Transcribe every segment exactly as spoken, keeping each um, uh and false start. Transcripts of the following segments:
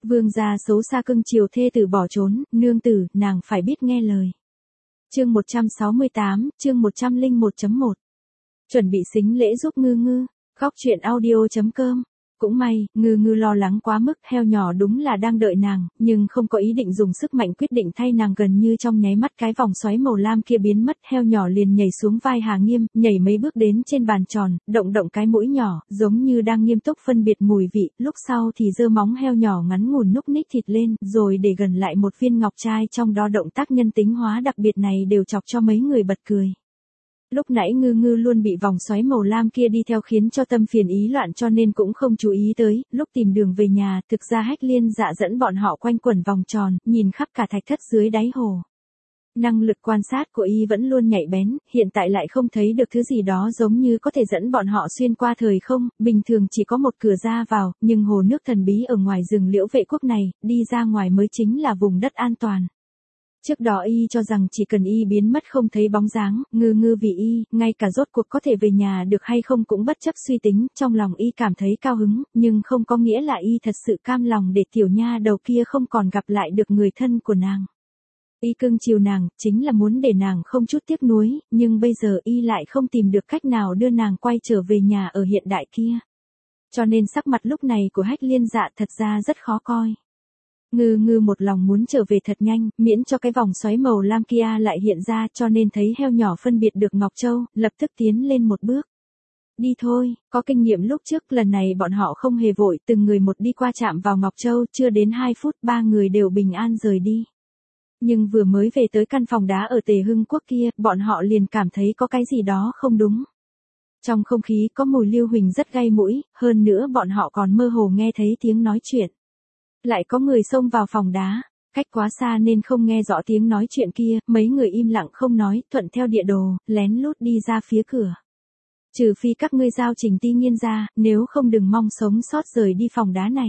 Vương gia xấu xa cưng chiều thê tử bỏ trốn, nương tử, nàng phải biết nghe lời. Chương một trăm sáu mươi tám, chương một trăm lẻ một chấm một. Chuẩn bị sính lễ giúp Ngư Ngư, góc truyện audio chấm com. Cũng may, Ngư Ngư lo lắng quá mức, heo nhỏ đúng là đang đợi nàng, nhưng không có ý định dùng sức mạnh quyết định thay nàng. Gần như trong nháy mắt cái vòng xoáy màu lam kia biến mất, heo nhỏ liền nhảy xuống vai Hà Nghiêm, nhảy mấy bước đến trên bàn tròn, động động cái mũi nhỏ, giống như đang nghiêm túc phân biệt mùi vị, lúc sau thì giơ móng heo nhỏ ngắn ngủn núc ních thịt lên, rồi để gần lại một viên ngọc trai, trong đó động tác nhân tính hóa đặc biệt này đều chọc cho mấy người bật cười. Lúc nãy Ngư Ngư luôn bị vòng xoáy màu lam kia đi theo khiến cho tâm phiền ý loạn, cho nên cũng không chú ý tới. Lúc tìm đường về nhà, thực ra Hách Liên Dạ dẫn bọn họ quanh quẩn vòng tròn, nhìn khắp cả thạch thất dưới đáy hồ. Năng lực quan sát của y vẫn luôn nhạy bén, hiện tại lại không thấy được thứ gì đó giống như có thể dẫn bọn họ xuyên qua thời không. Bình thường chỉ có một cửa ra vào, nhưng hồ nước thần bí ở ngoài rừng Liễu Vệ Quốc này, đi ra ngoài mới chính là vùng đất an toàn. Trước đó y cho rằng chỉ cần y biến mất không thấy bóng dáng, Ngư Ngư vì y, ngay cả rốt cuộc có thể về nhà được hay không cũng bất chấp suy tính, trong lòng y cảm thấy cao hứng, nhưng không có nghĩa là y thật sự cam lòng để tiểu nha đầu kia không còn gặp lại được người thân của nàng. Y cưng chiều nàng, chính là muốn để nàng không chút tiếc nuối, nhưng bây giờ y lại không tìm được cách nào đưa nàng quay trở về nhà ở hiện đại kia. Cho nên sắc mặt lúc này của Hách Liên Dạ thật ra rất khó coi. Ngư Ngư một lòng muốn trở về thật nhanh, miễn cho cái vòng xoáy màu lam kia lại hiện ra, cho nên thấy heo nhỏ phân biệt được Ngọc Châu, lập tức tiến lên một bước. Đi thôi, có kinh nghiệm lúc trước, lần này bọn họ không hề vội, từng người một đi qua chạm vào Ngọc Châu, chưa đến hai phút ba người đều bình an rời đi. Nhưng vừa mới về tới căn phòng đá ở Tề Hưng Quốc kia, bọn họ liền cảm thấy có cái gì đó không đúng. Trong không khí có mùi lưu huỳnh rất gai mũi, hơn nữa bọn họ còn mơ hồ nghe thấy tiếng nói chuyện. Lại có người xông vào phòng đá, cách quá xa nên không nghe rõ tiếng nói chuyện kia, mấy người im lặng không nói, thuận theo địa đồ, lén lút đi ra phía cửa. Trừ phi các ngươi giao Trình Ti Nghiên ra, nếu không đừng mong sống sót rời đi phòng đá này.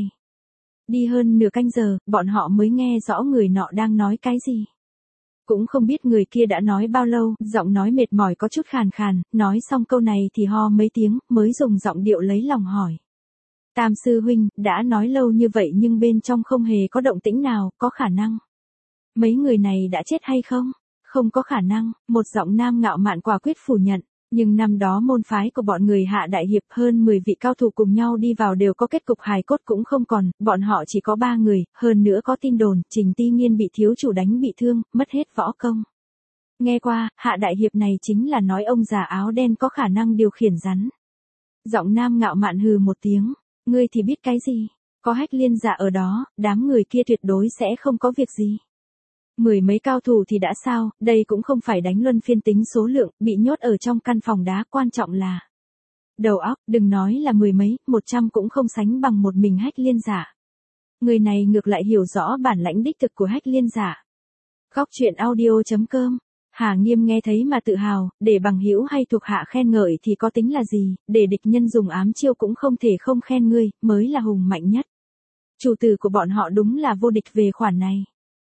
Đi hơn nửa canh giờ, bọn họ mới nghe rõ người nọ đang nói cái gì. Cũng không biết người kia đã nói bao lâu, giọng nói mệt mỏi có chút khàn khàn, nói xong câu này thì ho mấy tiếng, mới dùng giọng điệu lấy lòng hỏi. Tam sư huynh, đã nói lâu như vậy nhưng bên trong không hề có động tĩnh nào, có khả năng. Mấy người này đã chết hay không? Không có khả năng, một giọng nam ngạo mạn quả quyết phủ nhận. Nhưng năm đó môn phái của bọn người Hạ Đại Hiệp hơn mười vị cao thủ cùng nhau đi vào đều có kết cục hài cốt cũng không còn, bọn họ chỉ có ba người, hơn nữa có tin đồn, Trình Ti Nghiên bị thiếu chủ đánh bị thương, mất hết võ công. Nghe qua, Hạ Đại Hiệp này chính là nói ông già áo đen có khả năng điều khiển rắn. Giọng nam ngạo mạn hừ một tiếng. Ngươi thì biết cái gì? Có Hách Liên Dạ ở đó, đám người kia tuyệt đối sẽ không có việc gì. Mười mấy cao thủ thì đã sao, đây cũng không phải đánh luân phiên tính số lượng, bị nhốt ở trong căn phòng đá, quan trọng là đầu óc, đừng nói là mười mấy, một trăm cũng không sánh bằng một mình Hách Liên Dạ. Người này ngược lại hiểu rõ bản lãnh đích thực của Hách Liên Dạ. Góc truyện audio chấm com. Hà Nghiêm nghe thấy mà tự hào, để bằng hữu hay thuộc hạ khen ngợi thì có tính là gì, để địch nhân dùng ám chiêu cũng không thể không khen ngươi, mới là hùng mạnh nhất. Chủ tử của bọn họ đúng là vô địch về khoản này.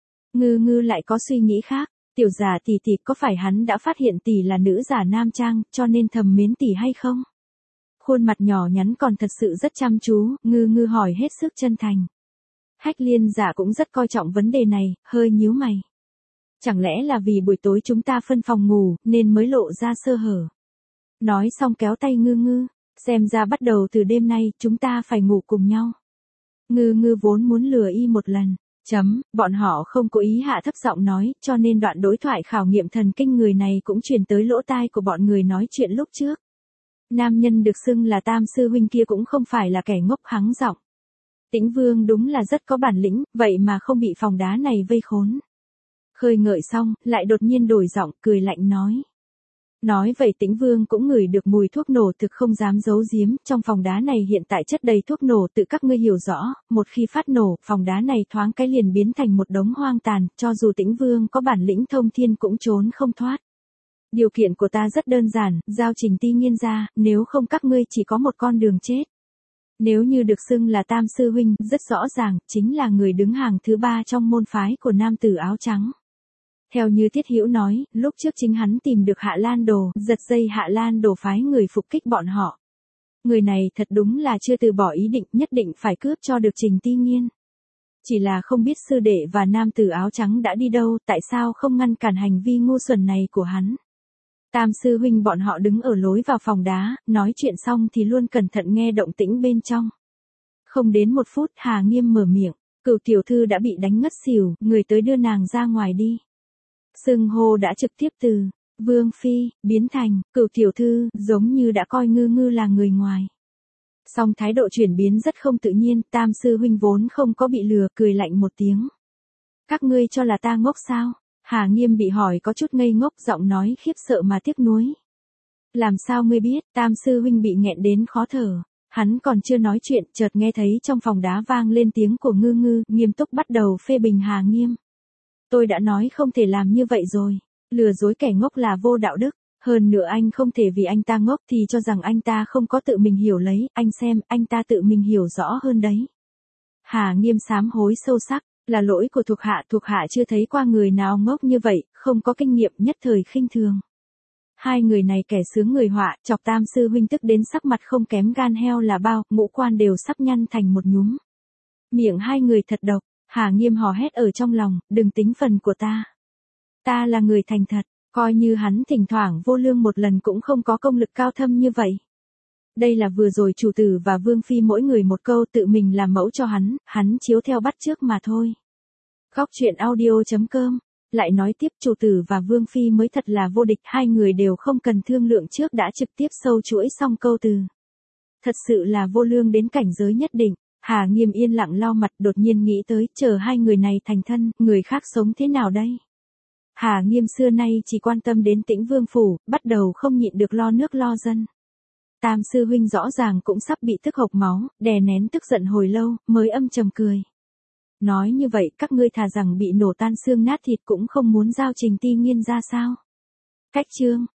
Ngư Ngư lại có suy nghĩ khác, tiểu giả tỷ tỷ có phải hắn đã phát hiện tỷ là nữ giả nam trang, cho nên thầm mến tỷ hay không? Khuôn mặt nhỏ nhắn còn thật sự rất chăm chú, Ngư Ngư hỏi hết sức chân thành. Hách Liên Dạ cũng rất coi trọng vấn đề này, hơi nhíu mày. Chẳng lẽ là vì buổi tối chúng ta phân phòng ngủ, nên mới lộ ra sơ hở. Nói xong kéo tay Ngư Ngư, xem ra bắt đầu từ đêm nay, chúng ta phải ngủ cùng nhau. Ngư Ngư vốn muốn lừa y một lần, chấm, bọn họ không cố ý hạ thấp giọng nói, cho nên đoạn đối thoại khảo nghiệm thần kinh người này cũng truyền tới lỗ tai của bọn người nói chuyện lúc trước. Nam nhân được xưng là Tam sư huynh kia cũng không phải là kẻ ngốc hắng giọng. Tĩnh Vương đúng là rất có bản lĩnh, vậy mà không bị phòng đá này vây khốn. Khơi ngợi xong, lại đột nhiên đổi giọng, cười lạnh nói. Nói vậy Tĩnh Vương cũng ngửi được mùi thuốc nổ, thực không dám giấu giếm, trong phòng đá này hiện tại chất đầy thuốc nổ, tự các ngươi hiểu rõ, một khi phát nổ, phòng đá này thoáng cái liền biến thành một đống hoang tàn, cho dù Tĩnh Vương có bản lĩnh thông thiên cũng trốn không thoát. Điều kiện của ta rất đơn giản, giao Trình Ti Nghiên ra, nếu không các ngươi chỉ có một con đường chết. Nếu như được xưng là Tam sư huynh, rất rõ ràng, chính là người đứng hàng thứ ba trong môn phái của nam tử áo trắng. Theo như Thiết Hữu nói, lúc trước chính hắn tìm được Hạ Lan Đồ, giật dây Hạ Lan Đồ phái người phục kích bọn họ. Người này thật đúng là chưa từ bỏ ý định, nhất định phải cướp cho được Trình Ti Nghiên. Chỉ là không biết sư đệ và nam tử áo trắng đã đi đâu, tại sao không ngăn cản hành vi ngu xuẩn này của hắn. Tam sư huynh bọn họ đứng ở lối vào phòng đá, nói chuyện xong thì luôn cẩn thận nghe động tĩnh bên trong. Không đến một phút Hà Nghiêm mở miệng, Cửu tiểu thư đã bị đánh ngất xỉu, người tới đưa nàng ra ngoài đi. Xưng hô đã trực tiếp từ Vương Phi, biến thành Cửu tiểu thư, giống như đã coi ngư ngư là người ngoài. Song thái độ chuyển biến rất không tự nhiên, Tam sư huynh vốn không có bị lừa, cười lạnh một tiếng. Các ngươi cho là ta ngốc sao? Hà Nghiêm bị hỏi có chút ngây ngốc, giọng nói khiếp sợ mà tiếc nuối. Làm sao ngươi biết? Tam sư huynh bị nghẹn đến khó thở. Hắn còn chưa nói chuyện, chợt nghe thấy trong phòng đá vang lên tiếng của ngư ngư, nghiêm túc bắt đầu phê bình Hà Nghiêm. Tôi đã nói không thể làm như vậy rồi. Lừa dối kẻ ngốc là vô đạo đức. Hơn nữa anh không thể vì anh ta ngốc thì cho rằng anh ta không có tự mình hiểu lấy, anh xem, anh ta tự mình hiểu rõ hơn đấy. Hà Nghiêm sám hối sâu sắc, là lỗi của thuộc hạ, thuộc hạ chưa thấy qua người nào ngốc như vậy, không có kinh nghiệm, nhất thời khinh thường. Hai người này kẻ sướng người họa, chọc Tam sư huynh tức đến sắc mặt không kém gan heo là bao, ngũ quan đều sắp nhăn thành một nhúm. Miệng hai người thật độc, Hà Nghiêm hò hét ở trong lòng, đừng tính phần của ta. Ta là người thành thật, coi như hắn thỉnh thoảng vô lương một lần cũng không có công lực cao thâm như vậy. Đây là vừa rồi chủ tử và Vương Phi mỗi người một câu tự mình làm mẫu cho hắn, hắn chiếu theo bắt chước mà thôi. Góc truyện audio chấm com lại nói tiếp, chủ tử và Vương Phi mới thật là vô địch, hai người đều không cần thương lượng trước đã trực tiếp sâu chuỗi xong câu từ. Thật sự là vô lương đến cảnh giới nhất định. Hà Nghiêm yên lặng lau mặt, đột nhiên nghĩ tới, chờ hai người này thành thân, người khác sống thế nào đây? Hà Nghiêm xưa nay chỉ quan tâm đến Tĩnh Vương phủ, bắt đầu không nhịn được lo nước lo dân. Tam sư huynh rõ ràng cũng sắp bị tức hộc máu, đè nén tức giận hồi lâu, mới âm trầm cười. Nói như vậy, các ngươi thà rằng bị nổ tan xương nát thịt cũng không muốn giao Trình Ti Nghiên ra sao? Cách chương